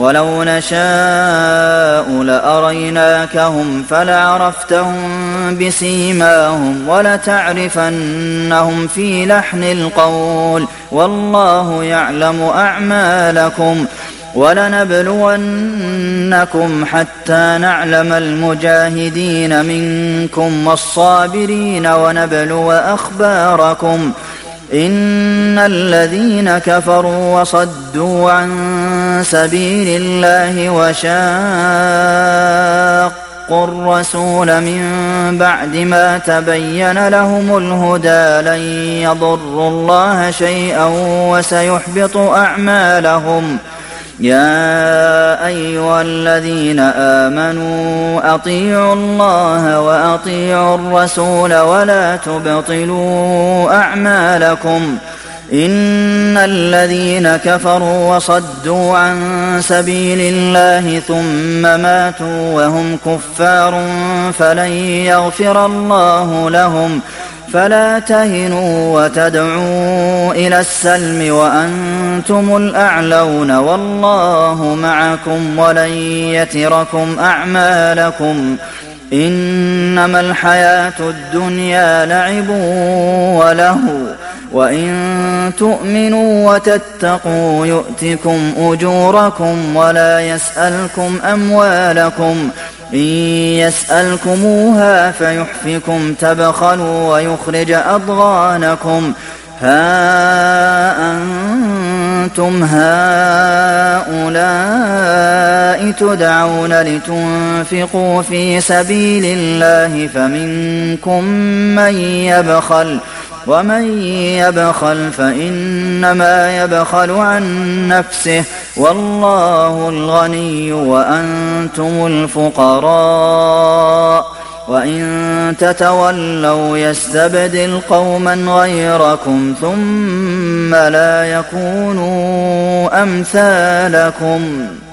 وَلَوْ نَشَاءُ لَأَرَيْنَاكَهُمْ فَلَعَرَفْتَهُم بِسِيمَاهُمْ وَلَتَعْرِفَنَّهُمْ فِي لَحْنِ الْقَوْلِ ۚ وَاللَّهُ يَعْلَمُ أَعْمَالَكُمْ ۚ وَلَنَبْلُوَنَّكُمْ حَتَّىٰ نَعْلَمَ الْمُجَاهِدِينَ مِنكُمْ وَالصَّابِرِينَ وَنَبْلُوَ أَخْبَارَكُمْ ۚ إِنَّ الَّذِينَ كَفَرُوا وَصَدُّوا عَن سَبِيلِ اللَّهِ وَشَاقُّوا الرَّسُولَ مِن بَعْدِ مَا تَبَيَّنَ لَهُمُ الْهُدَىٰ لَن يَضُرُّوا اللَّهَ شَيْئًا وَسَيُحْبِطُ أَعْمَالَهُمْ. يَا أَيُّهَا الَّذِينَ آمَنُوا أَطِيعُوا اللَّهَ وَأَطِيعُوا الرَّسُولَ وَلَا تُبْطِلُوا أَعْمَالَكُمْ. إِنَّ الَّذِينَ كَفَرُوا وَصَدُّوا عَن سَبِيلِ اللَّهِ ثُمَّ مَاتُوا وَهُمْ كُفَّارٌ فَلَن يَغْفِرَ اللَّهُ لَهُمْ. فَلَا تَهِنُوا وَتَدْعُوا إِلَى السَّلْمِ وَأَنتُمُ الْأَعْلَوْنَ وَاللَّهُ مَعَكُمْ وَلَن يَتِرَكُمْ أَعْمَالَكُمْ. إِنَّمَا الْحَيَاةُ الدُّنْيَا لَعِبٌ وَلَهْوٌ ۚ وَإِن تُؤْمِنُوا وَتَتَّقُوا يُؤْتِكُمْ أُجُورَكُمْ وَلَا يَسْأَلْكُمْ أَمْوَالَكُمْ. إِن يَسْأَلْكُمُوهَا فَيُحْفِكُمْ تَبْخَلُوا وَيُخْرِجْ أَضْغَانَكُمْ. هَا أَنتُمْ هَٰؤُلَاءِ تُدْعَوْنَ لِتُنفِقُوا فِي سَبِيلِ اللَّهِ فَمِنكُم مَّن يَبْخَلُ ۖ وَمَن يَبْخَلْ فَإِنَّمَا يَبْخَلُ عَن نَّفْسِهِ ۚ وَاللَّهُ الْغَنِيُّ وَأَنتُمُ الْفُقَرَاءُ ۚ وَإِن تَتَوَلَّوْا يَسْتَبْدِلْ قَوْمًا غَيْرَكُمْ ثُمَّ لَا يَكُونُوا أَمْثَالَكُمْ.